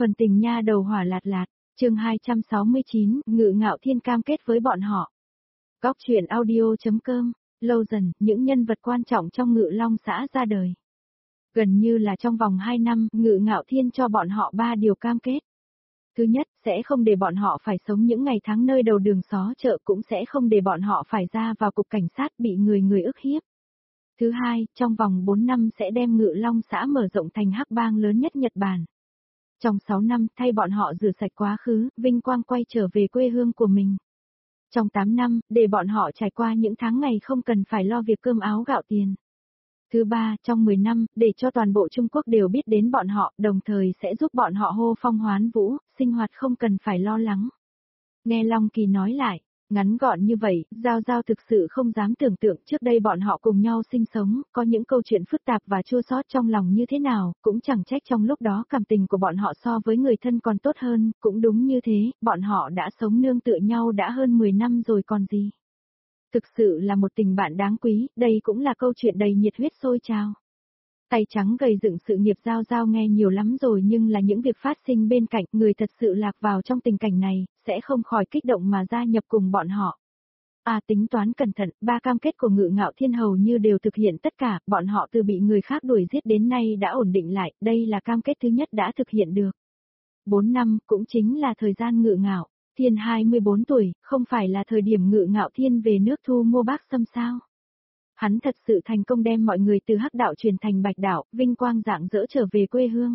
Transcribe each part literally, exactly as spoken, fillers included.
Phần tình nha đầu hỏa lạt lạt, chương hai trăm sáu mươi chín, Ngự Ngạo Thiên cam kết với bọn họ. Góc truyện audio.com, lâu dần, những nhân vật quan trọng trong Ngự Long xã ra đời. Gần như là trong vòng hai năm, Ngự Ngạo Thiên cho bọn họ ba điều cam kết. Thứ nhất, sẽ không để bọn họ phải sống những ngày tháng nơi đầu đường xó chợ, cũng sẽ không để bọn họ phải ra vào cục cảnh sát bị người người ức hiếp. Thứ hai, trong vòng bốn năm sẽ đem Ngự Long xã mở rộng thành hắc bang lớn nhất Nhật Bản. Trong sáu năm, thay bọn họ rửa sạch quá khứ, vinh quang quay trở về quê hương của mình. Trong tám năm, để bọn họ trải qua những tháng ngày không cần phải lo việc cơm áo gạo tiền. Thứ ba, trong mười năm, để cho toàn bộ Trung Quốc đều biết đến bọn họ, đồng thời sẽ giúp bọn họ hô phong hoán vũ, sinh hoạt không cần phải lo lắng. Nghe Long Kỳ nói lại, ngắn gọn như vậy, Giao Giao thực sự không dám tưởng tượng trước đây bọn họ cùng nhau sinh sống, có những câu chuyện phức tạp và chua xót trong lòng như thế nào, cũng chẳng trách trong lúc đó cảm tình của bọn họ so với người thân còn tốt hơn, cũng đúng như thế, bọn họ đã sống nương tựa nhau đã hơn mười năm rồi còn gì. Thực sự là một tình bạn đáng quý, đây cũng là câu chuyện đầy nhiệt huyết sôi trào. Tay trắng gầy dựng sự nghiệp Giao Giao nghe nhiều lắm rồi, nhưng là những việc phát sinh bên cạnh người thật sự lạc vào trong tình cảnh này, sẽ không khỏi kích động mà gia nhập cùng bọn họ. À, tính toán cẩn thận, ba cam kết của Ngự Ngạo Thiên hầu như đều thực hiện tất cả, bọn họ từ bị người khác đuổi giết đến nay đã ổn định lại, đây là cam kết thứ nhất đã thực hiện được. Bốn năm, cũng chính là thời gian Ngự Ngạo Thiên hai mươi bốn tuổi, không phải là thời điểm Ngự Ngạo Thiên về nước thu mua bác sâm sao? Hắn thật sự thành công đem mọi người từ hắc đạo truyền thành bạch đạo, vinh quang rạng rỡ trở về quê hương.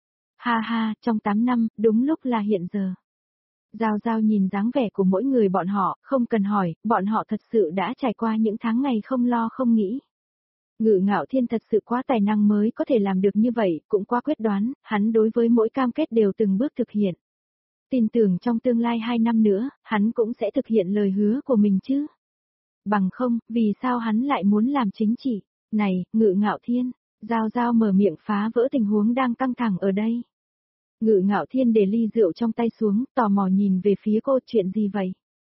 Ha ha, trong tám năm, đúng lúc là hiện giờ. Giao Giao nhìn dáng vẻ của mỗi người bọn họ, không cần hỏi, bọn họ thật sự đã trải qua những tháng ngày không lo không nghĩ. Ngự Ngạo Thiên thật sự quá tài năng mới có thể làm được như vậy, cũng quá quyết đoán, hắn đối với mỗi cam kết đều từng bước thực hiện. Tin tưởng trong tương lai hai năm nữa, hắn cũng sẽ thực hiện lời hứa của mình chứ. Bằng không, vì sao hắn lại muốn làm chính trị? Này, Ngự Ngạo Thiên, Giao Giao mở miệng phá vỡ tình huống đang căng thẳng ở đây. Ngự Ngạo Thiên để ly rượu trong tay xuống, tò mò nhìn về phía cô, chuyện gì vậy?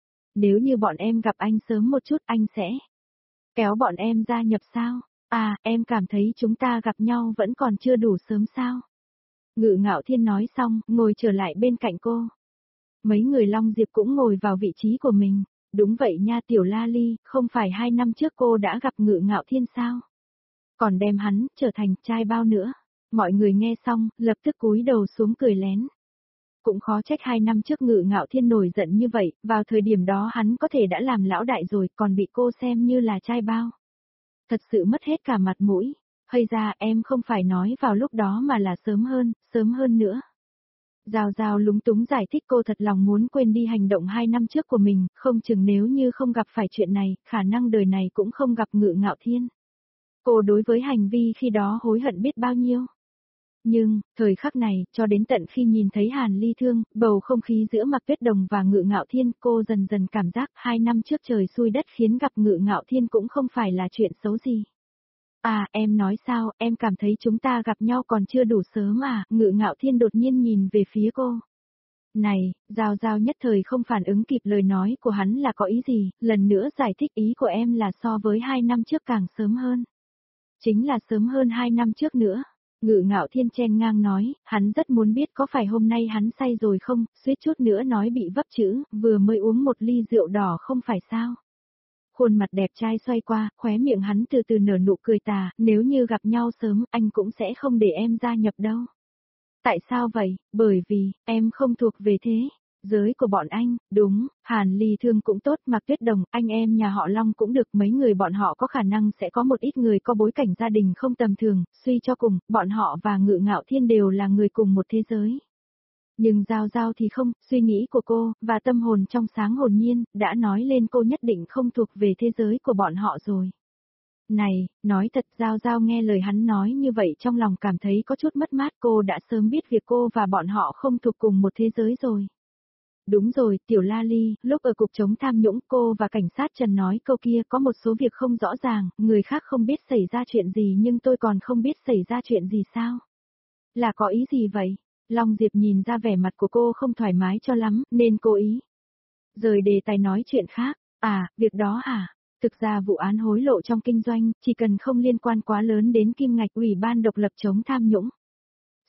Nếu như bọn em gặp anh sớm một chút, anh sẽ kéo bọn em gia nhập sao? À, em cảm thấy chúng ta gặp nhau vẫn còn chưa đủ sớm sao? Ngự Ngạo Thiên nói xong, ngồi trở lại bên cạnh cô. Mấy người Long Diệp cũng ngồi vào vị trí của mình. Đúng vậy nha Tiểu La Ly, không phải hai năm trước cô đã gặp Ngự Ngạo Thiên sao? Còn đem hắn trở thành trai bao nữa. Mọi người nghe xong, lập tức cúi đầu xuống cười lén. Cũng khó trách hai năm trước Ngự Ngạo Thiên nổi giận như vậy, vào thời điểm đó hắn có thể đã làm lão đại rồi, còn bị cô xem như là trai bao. Thật sự mất hết cả mặt mũi. Hay ra em không phải nói vào lúc đó mà là sớm hơn, sớm hơn nữa. Giao Giao lúng túng giải thích cô thật lòng muốn quên đi hành động hai năm trước của mình, không chừng nếu như không gặp phải chuyện này, khả năng đời này cũng không gặp Ngự Ngạo Thiên. Cô đối với hành vi khi đó hối hận biết bao nhiêu. Nhưng, thời khắc này, cho đến tận khi nhìn thấy Hàn Ly Thương, bầu không khí giữa Mạc Tuyết Đồng và Ngự Ngạo Thiên, cô dần dần cảm giác hai năm trước trời xui đất khiến gặp Ngự Ngạo Thiên cũng không phải là chuyện xấu gì. À, em nói sao, em cảm thấy chúng ta gặp nhau còn chưa đủ sớm à, Ngự Ngạo Thiên đột nhiên nhìn về phía cô. Này, Giao Giao nhất thời không phản ứng kịp lời nói của hắn là có ý gì, lần nữa giải thích ý của em là so với hai năm trước càng sớm hơn. Chính là sớm hơn hai năm trước nữa. Ngự Ngạo Thiên chen ngang nói, hắn rất muốn biết có phải hôm nay hắn say rồi không, suýt chút nữa nói bị vấp chữ, vừa mới uống một ly rượu đỏ không phải sao. Khuôn mặt đẹp trai xoay qua, khóe miệng hắn từ từ nở nụ cười tà, nếu như gặp nhau sớm, anh cũng sẽ không để em gia nhập đâu. Tại sao vậy? Bởi vì, em không thuộc về thế giới của bọn anh, đúng, Hàn Ly Thương cũng tốt, Mạc Tuyết Đồng, anh em nhà họ Long cũng được, mấy người bọn họ có khả năng sẽ có một ít người có bối cảnh gia đình không tầm thường, suy cho cùng, bọn họ và Ngự Ngạo Thiên đều là người cùng một thế giới. Nhưng Giao Giao thì không, suy nghĩ của cô, và tâm hồn trong sáng hồn nhiên, đã nói lên cô nhất định không thuộc về thế giới của bọn họ rồi. Này, nói thật Giao Giao nghe lời hắn nói như vậy trong lòng cảm thấy có chút mất mát, cô đã sớm biết việc cô và bọn họ không thuộc cùng một thế giới rồi. Đúng rồi, Tiểu La Ly, lúc ở cục chống tham nhũng cô và cảnh sát Trần nói câu kia có một số việc không rõ ràng, người khác không biết xảy ra chuyện gì nhưng tôi còn không biết xảy ra chuyện gì sao? Là có ý gì vậy? Long Diệp nhìn ra vẻ mặt của cô không thoải mái cho lắm, nên cố ý rời đề tài nói chuyện khác. À, việc đó hả? Thực ra vụ án hối lộ trong kinh doanh, chỉ cần không liên quan quá lớn đến kim ngạch ủy ban độc lập chống tham nhũng.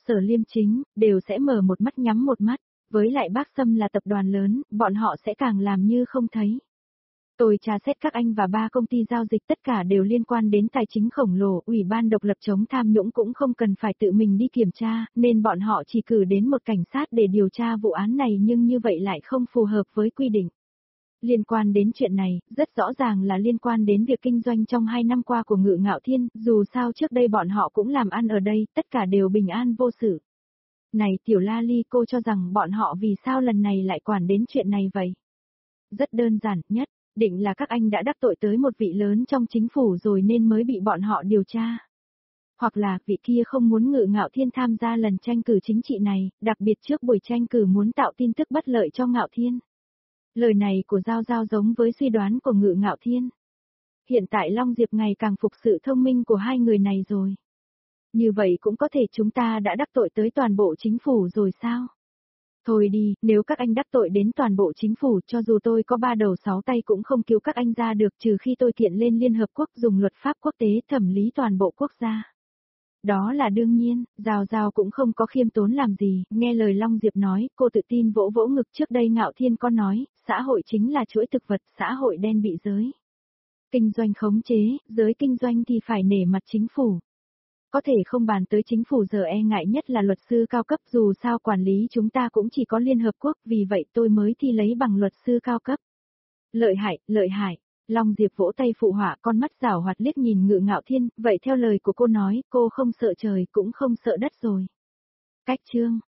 Sở Liêm Chính, đều sẽ mở một mắt nhắm một mắt, với lại Bác Sâm là tập đoàn lớn, bọn họ sẽ càng làm như không thấy. Tôi tra xét các anh và ba công ty giao dịch tất cả đều liên quan đến tài chính khổng lồ, Ủy ban độc lập chống tham nhũng cũng không cần phải tự mình đi kiểm tra, nên bọn họ chỉ cử đến một cảnh sát để điều tra vụ án này nhưng như vậy lại không phù hợp với quy định. Liên quan đến chuyện này, rất rõ ràng là liên quan đến việc kinh doanh trong hai năm qua của Ngự Ngạo Thiên, dù sao trước đây bọn họ cũng làm ăn ở đây, tất cả đều bình an vô sự. Này Tiểu La Ly, cô cho rằng bọn họ vì sao lần này lại quản đến chuyện này vậy? Rất đơn giản, nhất, định là các anh đã đắc tội tới một vị lớn trong chính phủ rồi nên mới bị bọn họ điều tra. Hoặc là vị kia không muốn Ngự Ngạo Thiên tham gia lần tranh cử chính trị này, đặc biệt trước buổi tranh cử muốn tạo tin tức bất lợi cho Ngạo Thiên. Lời này của Giao Giao giống với suy đoán của Ngự Ngạo Thiên. Hiện tại Long Diệp ngày càng phục sự thông minh của hai người này rồi. Như vậy cũng có thể chúng ta đã đắc tội tới toàn bộ chính phủ rồi sao? Thôi đi, nếu các anh đắc tội đến toàn bộ chính phủ cho dù tôi có ba đầu sáu tay cũng không cứu các anh ra được trừ khi tôi kiện lên Liên Hợp Quốc dùng luật pháp quốc tế thẩm lý toàn bộ quốc gia. Đó là đương nhiên, Giao Giao cũng không có khiêm tốn làm gì, nghe lời Long Diệp nói, cô tự tin vỗ vỗ ngực trước đây Ngạo Thiên có nói, xã hội chính là chuỗi thực vật, xã hội đen bị giới. Kinh doanh khống chế, giới kinh doanh thì phải nể mặt chính phủ. Có thể không bàn tới chính phủ giờ e ngại nhất là luật sư cao cấp dù sao quản lý chúng ta cũng chỉ có Liên Hợp Quốc vì vậy tôi mới thi lấy bằng luật sư cao cấp. Lợi hại, lợi hại. Long Diệp vỗ tay phụ họa con mắt giảo hoạt liếc nhìn Ngự Ngạo Thiên, vậy theo lời của cô nói, cô không sợ trời cũng không sợ đất rồi. Cách chương.